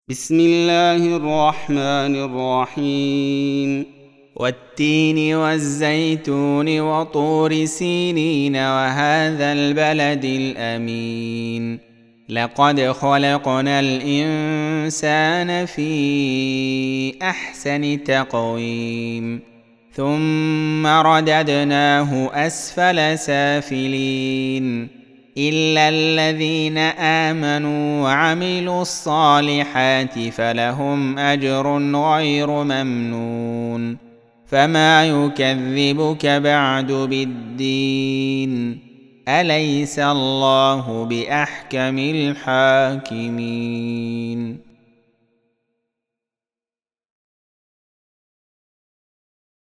بسم الله الرحمن الرحيم والتين والزيتون وطور سينين وهذا البلد الأمين لقد خلقنا الإنسان في أحسن تقويم ثم رددناه أسفل سافلين إلا الذين آمنوا وعملوا الصالحات فلهم أجر غير ممنون فما يكذبك بعد بالدين أليس الله بأحكم الحاكمين.